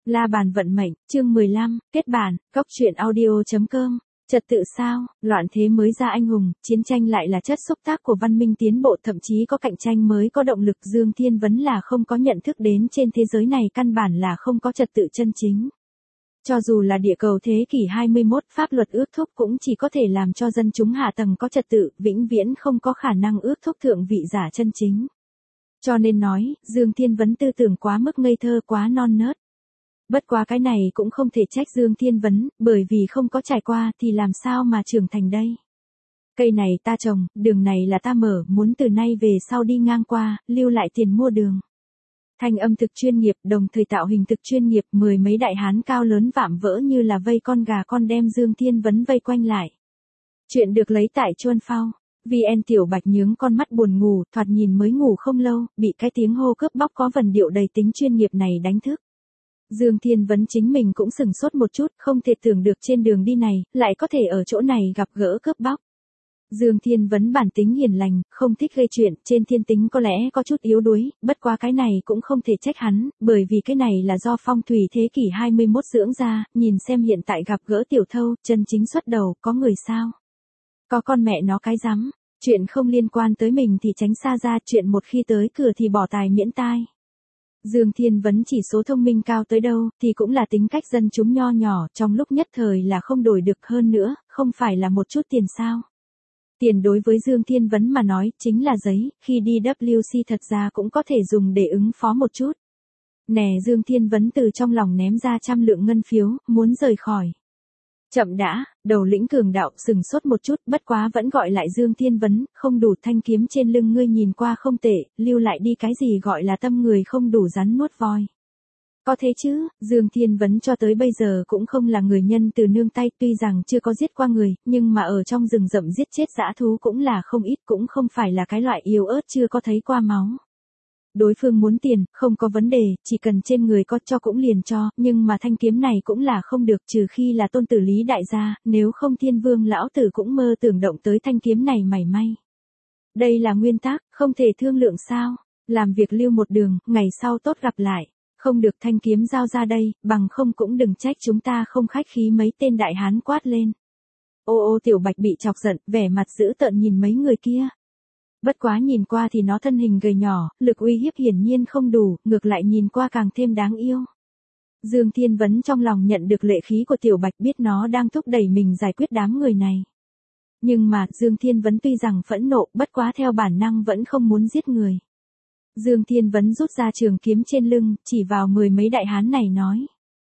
La bàn vận mệnh, chương 15, kết bản, góc truyện audio.com. Trật tự sao, loạn thế mới ra anh hùng, chiến tranh lại là chất xúc tác của văn minh tiến bộ, thậm chí có cạnh tranh mới có động lực. Dương Thiên Vấn là không có nhận thức đến trên thế giới này căn bản là không có trật tự chân chính. Cho dù là địa cầu thế kỷ 21, pháp luật ước thúc cũng chỉ có thể làm cho dân chúng hạ tầng có trật tự, vĩnh viễn không có khả năng ước thúc thượng vị giả chân chính. Cho nên nói, Dương Thiên Vấn tư tưởng quá mức ngây thơ, quá non nớt. Bất quá cái này cũng không thể trách Dương Thiên Vấn, bởi vì không có trải qua thì làm sao mà trưởng thành đây. Cây này ta trồng, đường này là ta mở, muốn từ nay về sau đi ngang qua, lưu lại tiền mua đường. Thanh âm thực chuyên nghiệp, đồng thời tạo hình thực chuyên nghiệp, mười mấy đại hán cao lớn vạm vỡ như là vây con gà con đem Dương Thiên Vấn vây quanh lại. Chuyện được lấy tại Chuân Phao. VN Tiểu Bạch nhướng con mắt buồn ngủ, thoạt nhìn mới ngủ không lâu, bị cái tiếng hô cướp bóc có vần điệu đầy tính chuyên nghiệp này đánh thức. Dương Thiên Vấn chính mình cũng sừng sốt một chút, không thể tưởng được trên đường đi này, lại có thể ở chỗ này gặp gỡ cướp bóc. Dương Thiên Vấn bản tính hiền lành, không thích gây chuyện, trên thiên tính có lẽ có chút yếu đuối, bất quá cái này cũng không thể trách hắn, bởi vì cái này là do phong thủy thế kỷ 21 dưỡng ra, nhìn xem hiện tại gặp gỡ tiểu thâu, chân chính xuất đầu, có người sao? Có con mẹ nó cái rắm, chuyện không liên quan tới mình thì tránh xa ra, chuyện một khi tới cửa thì bỏ tài miễn tai. Dương Thiên Vấn chỉ số thông minh cao tới đâu, thì cũng là tính cách dân chúng nho nhỏ, trong lúc nhất thời là không đổi được, hơn nữa, không phải là một chút tiền sao. Tiền đối với Dương Thiên Vấn mà nói, chính là giấy, khi đi WC thật ra cũng có thể dùng để ứng phó một chút. Nè, Dương Thiên Vấn từ trong lòng ném ra 100 lượng ngân phiếu, muốn rời khỏi. Chậm đã, đầu lĩnh cường đạo sừng sốt một chút, bất quá vẫn gọi lại Dương Thiên Vấn, không đủ, thanh kiếm trên lưng ngươi nhìn qua không tệ, lưu lại đi cái gì gọi là tâm người không đủ rắn nuốt voi. Có thế chứ, Dương Thiên Vấn cho tới bây giờ cũng không là người nhân từ nương tay, tuy rằng chưa có giết qua người, nhưng mà ở trong rừng rậm giết chết dã thú cũng là không ít, cũng không phải là cái loại yếu ớt chưa có thấy qua máu. Đối phương muốn tiền, không có vấn đề, chỉ cần trên người có cho cũng liền cho, nhưng mà thanh kiếm này cũng là không được, trừ khi là tôn tử Lý đại gia, nếu không Thiên Vương lão tử cũng mơ tưởng động tới thanh kiếm này mảy may. Đây là nguyên tắc, không thể thương lượng sao, làm việc lưu một đường, ngày sau tốt gặp lại, không được thanh kiếm giao ra đây, bằng không cũng đừng trách chúng ta không khách khí, mấy tên đại hán quát lên. Ô Tiểu Bạch bị chọc giận, vẻ mặt dữ tợn nhìn mấy người kia. Bất quá nhìn qua thì nó thân hình gầy nhỏ, lực uy hiếp hiển nhiên không đủ, ngược lại nhìn qua càng thêm đáng yêu. Dương Thiên Vấn trong lòng nhận được lệ khí của Tiểu Bạch, biết nó đang thúc đẩy mình giải quyết đám người này. Nhưng mà, Dương Thiên Vấn tuy rằng phẫn nộ, bất quá theo bản năng vẫn không muốn giết người. Dương Thiên Vấn rút ra trường kiếm trên lưng, chỉ vào mười mấy đại hán này nói.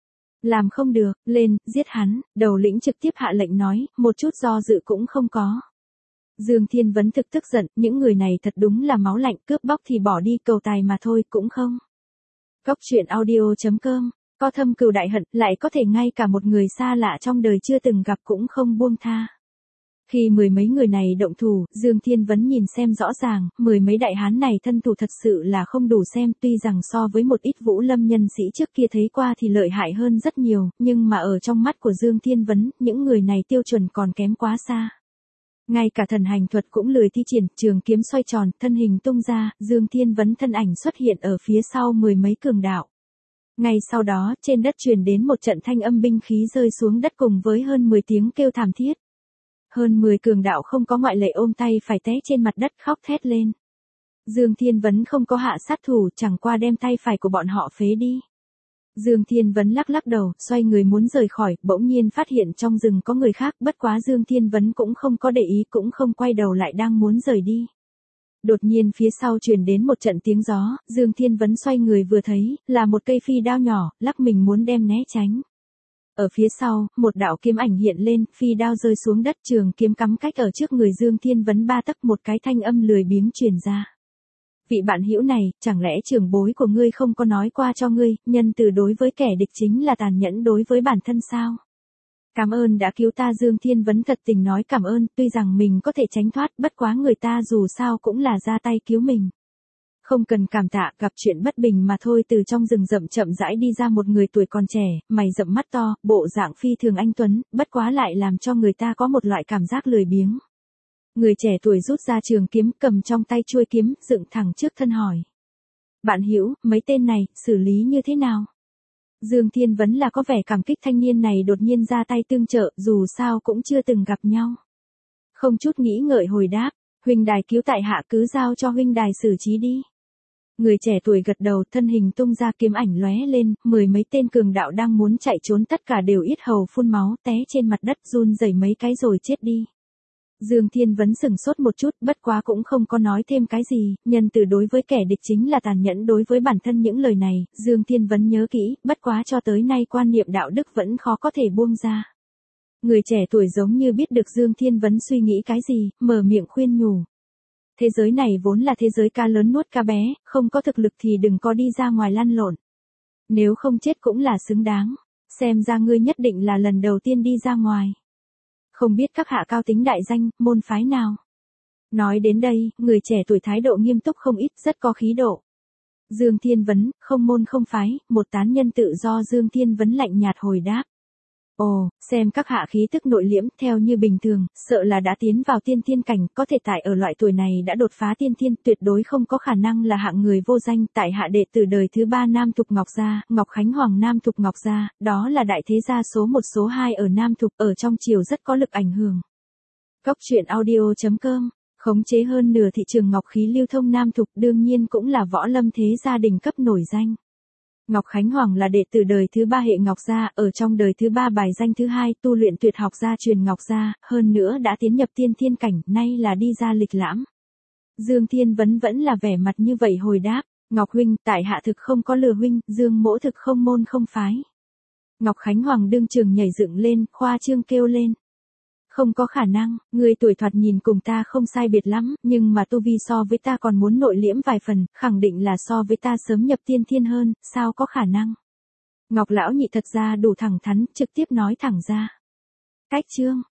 Làm không được, lên, giết hắn, đầu lĩnh trực tiếp hạ lệnh nói, một chút do dự cũng không có. Dương Thiên Vấn thực tức giận, những người này thật đúng là máu lạnh, cướp bóc thì bỏ đi, cầu tài mà thôi, cũng không. Góc truyện audio.com, có thâm cừu đại hận, lại có thể ngay cả một người xa lạ trong đời chưa từng gặp cũng không buông tha. Khi mười mấy người này động thủ, Dương Thiên Vấn nhìn xem rõ ràng, mười mấy đại hán này thân thủ thật sự là không đủ xem, tuy rằng so với một ít vũ lâm nhân sĩ trước kia thấy qua thì lợi hại hơn rất nhiều, nhưng mà ở trong mắt của Dương Thiên Vấn, những người này tiêu chuẩn còn kém quá xa. Ngay cả thần hành thuật cũng lười thi triển, trường kiếm xoay tròn, thân hình tung ra, Dương Thiên Vấn thân ảnh xuất hiện ở phía sau mười mấy cường đạo. Ngay sau đó, trên đất truyền đến một trận thanh âm binh khí rơi xuống đất cùng với hơn 10 tiếng kêu thảm thiết. Hơn 10 cường đạo không có ngoại lệ ôm tay phải té trên mặt đất khóc thét lên. Dương Thiên Vấn không có hạ sát thủ, chẳng qua đem tay phải của bọn họ phế đi. Dương Thiên Vấn lắc lắc đầu, xoay người muốn rời khỏi, bỗng nhiên phát hiện trong rừng có người khác, bất quá Dương Thiên Vấn cũng không có để ý, cũng không quay đầu lại, đang muốn rời đi. Đột nhiên phía sau truyền đến một trận tiếng gió, Dương Thiên Vấn xoay người vừa thấy, là một cây phi đao nhỏ, lắc mình muốn đem né tránh. Ở phía sau, một đạo kiếm ảnh hiện lên, phi đao rơi xuống đất, trường kiếm cắm cách ở trước người Dương Thiên Vấn 3 tấc, một cái thanh âm lười biếng truyền ra. Vị bạn hữu này, chẳng lẽ trưởng bối của ngươi không có nói qua cho ngươi, nhân từ đối với kẻ địch chính là tàn nhẫn đối với bản thân sao? Cảm ơn đã cứu ta. Dương Thiên Vấn thật tình nói cảm ơn, tuy rằng mình có thể tránh thoát, bất quá người ta dù sao cũng là ra tay cứu mình. Không cần cảm tạ, gặp chuyện bất bình mà thôi. Từ trong rừng rậm chậm rãi đi ra một người tuổi còn trẻ, mày rậm mắt to, bộ dạng phi thường anh tuấn, bất quá lại làm cho người ta có một loại cảm giác lười biếng. Người trẻ tuổi rút ra trường kiếm, cầm trong tay chuôi kiếm, dựng thẳng trước thân hỏi. Bạn hữu, mấy tên này, xử lý như thế nào? Dương Thiên Vấn là có vẻ cảm kích thanh niên này đột nhiên ra tay tương trợ, dù sao cũng chưa từng gặp nhau. Không chút nghĩ ngợi hồi đáp, huynh đài cứu tại hạ cứ giao cho huynh đài xử trí đi. Người trẻ tuổi gật đầu, thân hình tung ra, kiếm ảnh lóe lên, 10 mấy tên cường đạo đang muốn chạy trốn tất cả đều yết hầu phun máu, té trên mặt đất run rẩy mấy cái rồi chết đi. Dương Thiên Vấn sửng sốt một chút, bất quá cũng không có nói thêm cái gì, nhân từ đối với kẻ địch chính là tàn nhẫn đối với bản thân. Những lời này, Dương Thiên Vấn nhớ kỹ, bất quá cho tới nay quan niệm đạo đức vẫn khó có thể buông ra. Người trẻ tuổi giống như biết được Dương Thiên Vấn suy nghĩ cái gì, mở miệng khuyên nhủ. Thế giới này vốn là thế giới cá lớn nuốt cá bé, không có thực lực thì đừng có đi ra ngoài lăn lộn. Nếu không chết cũng là xứng đáng, xem ra ngươi nhất định là lần đầu tiên đi ra ngoài. Không biết các hạ cao tính đại danh, môn phái nào? Nói đến đây, người trẻ tuổi thái độ nghiêm túc không ít, rất có khí độ. Dương Thiên Vấn, không môn không phái, một tán nhân tự do. Dương Thiên Vấn lạnh nhạt hồi đáp. Ồ, xem các hạ khí tức nội liễm, theo như bình thường, sợ là đã tiến vào tiên thiên cảnh, có thể tại ở loại tuổi này đã đột phá tiên thiên, tuyệt đối không có khả năng là hạng người vô danh. Tại hạ đệ tử đời thứ 3 Nam Thục Ngọc Gia, Ngọc Khánh Hoàng Nam Thục Ngọc Gia, đó là đại thế gia số 1 số 2 ở Nam Thục, ở trong triều rất có lực ảnh hưởng. Cóc truyện audio.com, khống chế hơn nửa thị trường ngọc khí lưu thông Nam Thục, đương nhiên cũng là võ lâm thế gia đình cấp nổi danh. Ngọc Khánh Hoàng là đệ tử đời thứ 3 hệ Ngọc Gia, ở trong đời thứ 3 bài danh thứ 2, tu luyện tuyệt học gia truyền Ngọc Gia, hơn nữa đã tiến nhập tiên thiên cảnh, nay là đi ra lịch lãm. Dương Thiên Vấn vẫn là vẻ mặt như vậy hồi đáp, Ngọc huynh, tại hạ thực không có lừa huynh, Dương mỗ thực không môn không phái. Ngọc Khánh Hoàng đương trường nhảy dựng lên, khoa trương kêu lên. Không có khả năng, người tuổi thoạt nhìn cùng ta không sai biệt lắm, nhưng mà tu vi so với ta còn muốn nội liễm vài phần, khẳng định là so với ta sớm nhập tiên thiên hơn, sao có khả năng. Ngọc lão nhị thật ra đủ thẳng thắn, trực tiếp nói thẳng ra. Cách chương.